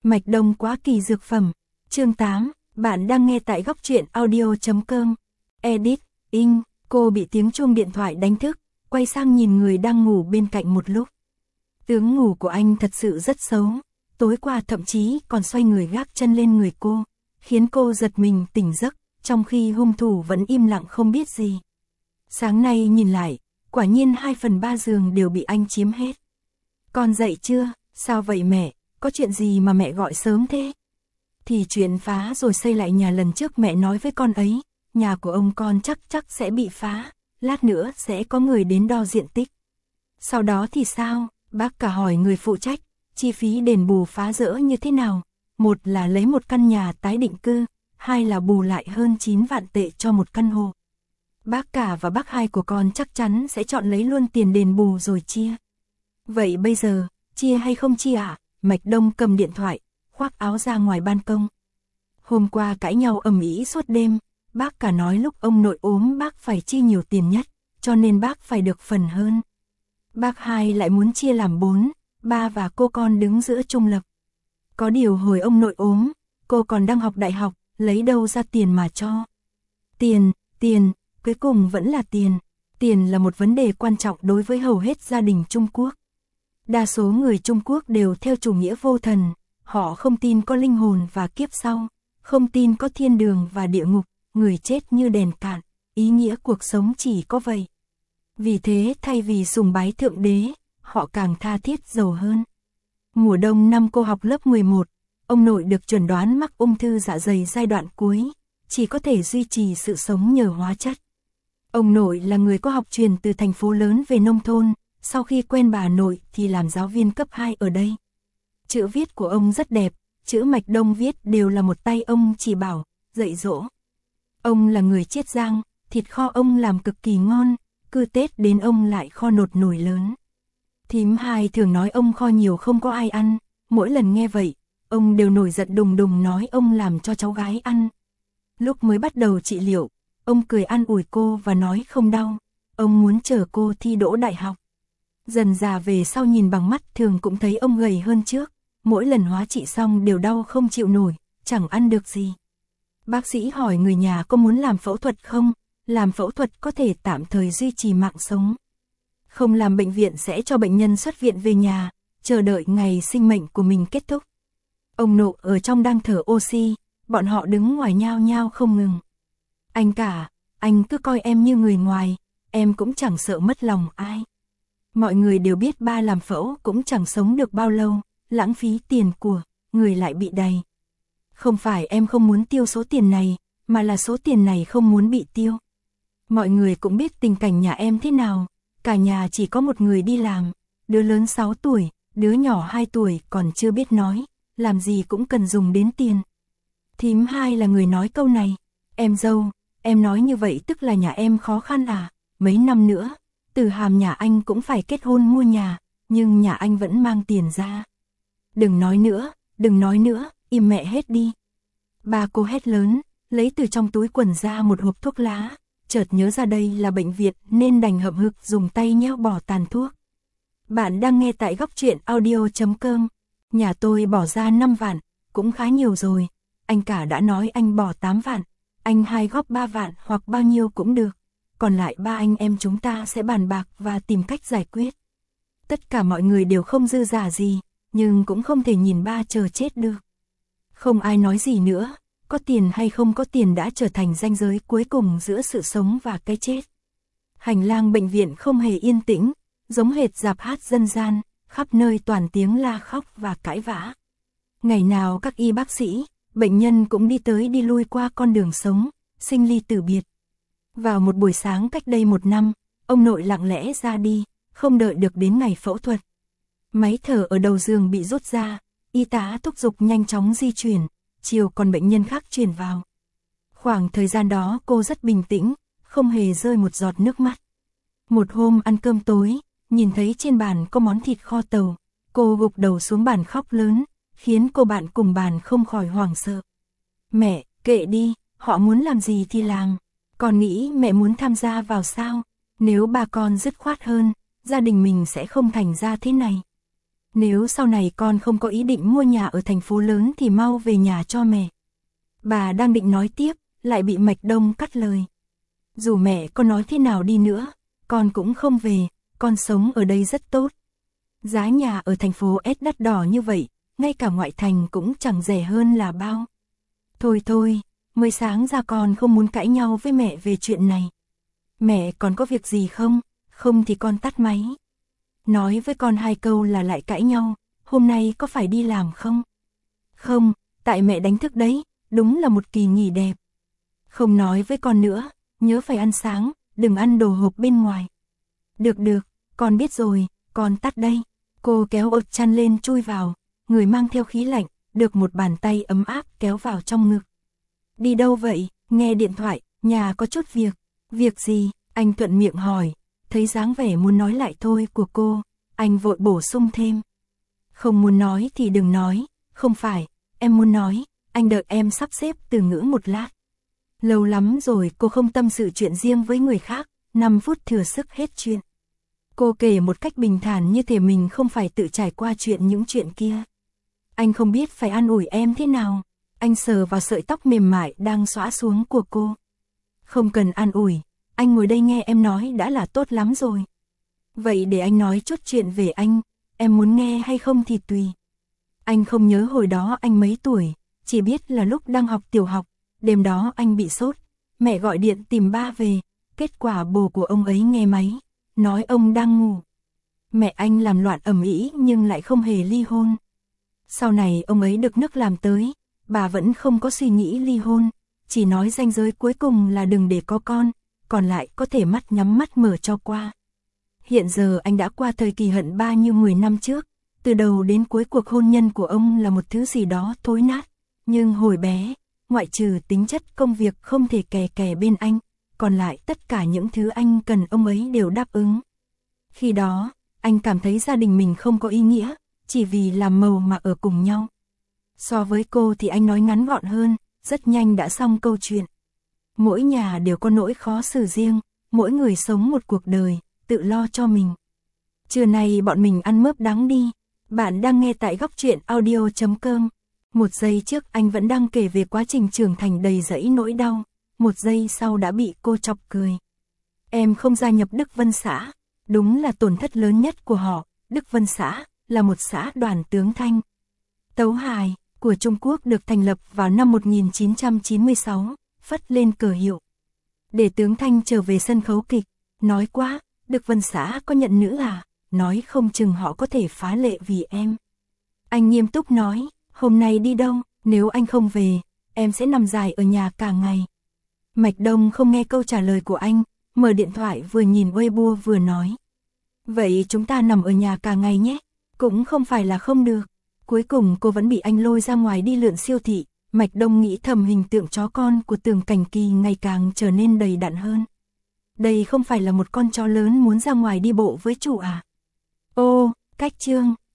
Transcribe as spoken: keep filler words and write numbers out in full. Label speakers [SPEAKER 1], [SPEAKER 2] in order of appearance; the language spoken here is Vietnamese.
[SPEAKER 1] Mạch Đông quá kỳ dược phẩm. Chương tám, bạn đang nghe tại góc truyện audio chấm com. Edit, in, cô bị tiếng chuông điện thoại đánh thức, quay sang nhìn người đang ngủ bên cạnh một lúc. Tướng ngủ của anh thật sự rất xấu, tối qua thậm chí còn xoay người gác chân lên người cô, khiến cô giật mình tỉnh giấc, trong khi hung thủ vẫn im lặng không biết gì. Sáng nay nhìn lại, quả nhiên hai phần ba giường đều bị anh chiếm hết. Con dậy chưa? Sao vậy mẹ? Có chuyện gì mà mẹ gọi sớm thế? Thì chuyện phá rồi xây lại nhà lần trước mẹ nói với con ấy, nhà của ông con chắc chắc sẽ bị phá, lát nữa sẽ có người đến đo diện tích. Sau đó thì sao? Bác cả hỏi người phụ trách, chi phí đền bù phá rỡ như thế nào? Một là lấy một căn nhà tái định cư, hai là bù lại hơn chín vạn tệ cho một căn hộ. Bác cả và bác hai của con chắc chắn sẽ chọn lấy luôn tiền đền bù rồi chia. Vậy bây giờ, chia hay không chia ạ? À? Mạch Đông cầm điện thoại, khoác áo ra ngoài ban công. Hôm qua cãi nhau ầm ĩ suốt đêm, bác cả nói lúc ông nội ốm bác phải chi nhiều tiền nhất, cho nên bác phải được phần hơn. Bác hai lại muốn chia làm bốn, ba và cô con đứng giữa trung lập. Có điều hồi ông nội ốm, cô còn đang học đại học, lấy đâu ra tiền mà cho. Tiền, tiền, cuối cùng vẫn là tiền. Tiền là một vấn đề quan trọng đối với hầu hết gia đình Trung Quốc. Đa số người Trung Quốc đều theo chủ nghĩa vô thần, họ không tin có linh hồn và kiếp sau, không tin có thiên đường và địa ngục, người chết như đèn cạn, ý nghĩa cuộc sống chỉ có vậy. Vì thế thay vì sùng bái thượng đế, họ càng tha thiết giàu hơn. Mùa đông năm cô học lớp mười một, ông nội được chẩn đoán mắc ung thư dạ dày giai đoạn cuối, chỉ có thể duy trì sự sống nhờ hóa chất. Ông nội là người có học truyền từ thành phố lớn về nông thôn, sau khi quen bà nội thì làm giáo viên cấp hai ở đây. Chữ viết của ông rất đẹp, chữ Mạch Đông viết đều là một tay ông chỉ bảo, dạy dỗ. Ông là người Chiết Giang, thịt kho ông làm cực kỳ ngon, cứ Tết đến ông lại kho nột nồi lớn. Thím hai thường nói ông kho nhiều không có ai ăn, mỗi lần nghe vậy, ông đều nổi giận đùng đùng nói ông làm cho cháu gái ăn. Lúc mới bắt đầu trị liệu, ông cười an ủi cô và nói không đau, ông muốn chờ cô thi đỗ đại học. Dần già về sau nhìn bằng mắt thường cũng thấy ông gầy hơn trước, mỗi lần hóa trị xong đều đau không chịu nổi, chẳng ăn được gì. Bác sĩ hỏi người nhà có muốn làm phẫu thuật không, làm phẫu thuật có thể tạm thời duy trì mạng sống. Không làm bệnh viện sẽ cho bệnh nhân xuất viện về nhà, chờ đợi ngày sinh mệnh của mình kết thúc. Ông nội ở trong đang thở oxy, bọn họ đứng ngoài nhao nhao không ngừng. Anh cả, anh cứ coi em như người ngoài, em cũng chẳng sợ mất lòng ai. Mọi người đều biết ba làm phẫu cũng chẳng sống được bao lâu, lãng phí tiền của, người lại bị đầy. Không phải em không muốn tiêu số tiền này, mà là số tiền này không muốn bị tiêu. Mọi người cũng biết tình cảnh nhà em thế nào, cả nhà chỉ có một người đi làm, đứa lớn sáu tuổi, đứa nhỏ hai tuổi còn chưa biết nói, làm gì cũng cần dùng đến tiền. Thím hai là người nói câu này, em dâu, em nói như vậy tức là nhà em khó khăn à, mấy năm nữa, Từ Hàm nhà anh cũng phải kết hôn mua nhà, nhưng nhà anh vẫn mang tiền ra. Đừng nói nữa, đừng nói nữa, im mẹ hết đi. Ba cô hét lớn, lấy từ trong túi quần ra một hộp thuốc lá, chợt nhớ ra đây là bệnh viện nên đành hậm hực dùng tay nheo bỏ tàn thuốc. Bạn đang nghe tại góc truyện audio chấm com. Nhà tôi bỏ ra năm vạn, cũng khá nhiều rồi. Anh cả đã nói anh bỏ tám vạn, anh hai góp ba vạn hoặc bao nhiêu cũng được. Còn lại ba anh em chúng ta sẽ bàn bạc và tìm cách giải quyết. Tất cả mọi người đều không dư giả gì, nhưng cũng không thể nhìn ba chờ chết được. Không ai nói gì nữa, có tiền hay không có tiền đã trở thành ranh giới cuối cùng giữa sự sống và cái chết. Hành lang bệnh viện không hề yên tĩnh, giống hệt rạp hát dân gian, khắp nơi toàn tiếng la khóc và cãi vã. Ngày nào các y bác sĩ, bệnh nhân cũng đi tới đi lui qua con đường sống, sinh ly tử biệt. Vào một buổi sáng cách đây một năm, ông nội lặng lẽ ra đi, không đợi được đến ngày phẫu thuật. Máy thở ở đầu giường bị rút ra, y tá thúc giục nhanh chóng di chuyển, chiều còn bệnh nhân khác chuyển vào. Khoảng thời gian đó cô rất bình tĩnh, không hề rơi một giọt nước mắt. Một hôm ăn cơm tối, nhìn thấy trên bàn có món thịt kho tàu, cô gục đầu xuống bàn khóc lớn, khiến cô bạn cùng bàn không khỏi hoảng sợ. Mẹ, kệ đi, họ muốn làm gì thì làm. Con nghĩ mẹ muốn tham gia vào sao? Nếu ba con dứt khoát hơn, gia đình mình sẽ không thành ra thế này. Nếu sau này con không có ý định mua nhà ở thành phố lớn thì mau về nhà cho mẹ. Bà đang định nói tiếp, lại bị Mạch Đông cắt lời. Dù mẹ có nói thế nào đi nữa, con cũng không về, con sống ở đây rất tốt. Giá nhà ở thành phố S đắt đỏ như vậy, ngay cả ngoại thành cũng chẳng rẻ hơn là bao. Thôi thôi, mới sáng ra con không muốn cãi nhau với mẹ về chuyện này. Mẹ còn có việc gì không? Không thì con tắt máy. Nói với con hai câu là lại cãi nhau, hôm nay có phải đi làm không? Không, tại mẹ đánh thức đấy, đúng là một kỳ nghỉ đẹp. Không nói với con nữa, nhớ phải ăn sáng, đừng ăn đồ hộp bên ngoài. Được được, con biết rồi, con tắt đây. Cô kéo ột chăn lên chui vào, người mang theo khí lạnh, được một bàn tay ấm áp kéo vào trong ngực. Đi đâu vậy? Nghe điện thoại, nhà có chút việc. Việc gì? Anh thuận miệng hỏi, thấy dáng vẻ muốn nói lại thôi của cô, anh vội bổ sung thêm. Không muốn nói thì đừng nói, không phải, em muốn nói, anh đợi em sắp xếp từ ngữ một lát. Lâu lắm rồi cô không tâm sự chuyện riêng với người khác, năm phút thừa sức hết chuyện. Cô kể một cách bình thản như thể mình không phải tự trải qua chuyện những chuyện kia. Anh không biết phải an ủi em thế nào, anh sờ vào sợi tóc mềm mại đang xõa xuống của cô. Không cần an ủi, anh ngồi đây nghe em nói đã là tốt lắm rồi. Vậy để anh nói chút chuyện về anh, em muốn nghe hay không thì tùy. Anh không nhớ hồi đó anh mấy tuổi, chỉ biết là lúc đang học tiểu học, đêm đó anh bị sốt, mẹ gọi điện tìm ba về, kết quả bố của ông ấy nghe máy, nói ông đang ngủ. Mẹ anh làm loạn ầm ĩ nhưng lại không hề ly hôn. Sau này ông ấy được nước làm tới, bà vẫn không có suy nghĩ ly hôn, chỉ nói ranh giới cuối cùng là đừng để có con, còn lại có thể mắt nhắm mắt mở cho qua. Hiện giờ anh đã qua thời kỳ hận ba như mười năm trước, từ đầu đến cuối cuộc hôn nhân của ông là một thứ gì đó thối nát, nhưng hồi bé, ngoại trừ tính chất công việc không thể kè kè bên anh, còn lại tất cả những thứ anh cần ông ấy đều đáp ứng. Khi đó, anh cảm thấy gia đình mình không có ý nghĩa, chỉ vì làm màu mà ở cùng nhau. So với cô thì anh nói ngắn gọn hơn, rất nhanh đã xong câu chuyện. Mỗi nhà đều có nỗi khó xử riêng, mỗi người sống một cuộc đời, tự lo cho mình. Trưa nay bọn mình ăn mớp đắng đi. Bạn đang nghe tại góc truyện audio chấm com. Một giây trước anh vẫn đang kể về quá trình trưởng thành đầy dẫy nỗi đau, một giây sau đã bị cô chọc cười. Em không gia nhập Đức Vân xã, đúng là tổn thất lớn nhất của họ. Đức Vân xã là một xã đoàn tướng thanh, tấu hài của Trung Quốc được thành lập vào năm một nghìn chín trăm chín mươi sáu, phất lên cờ hiệu. Để tướng thanh trở về sân khấu kịch, nói quá, Đức Vân xã có nhận nữ à, nói không chừng họ có thể phá lệ vì em. Anh nghiêm túc nói, hôm nay đi đâu, nếu anh không về, em sẽ nằm dài ở nhà cả ngày. Mạch Đông không nghe câu trả lời của anh, mở điện thoại vừa nhìn Weibo vừa nói. Vậy chúng ta nằm ở nhà cả ngày nhé, cũng không phải là không được. Cuối cùng cô vẫn bị anh lôi ra ngoài đi lượn siêu thị, Mạch Đông nghĩ thầm hình tượng chó con của Tường Cảnh Kỳ ngày càng trở nên đầy đặn hơn. Đây không phải là một con chó lớn muốn ra ngoài đi bộ với chủ à? Ô, cách chương.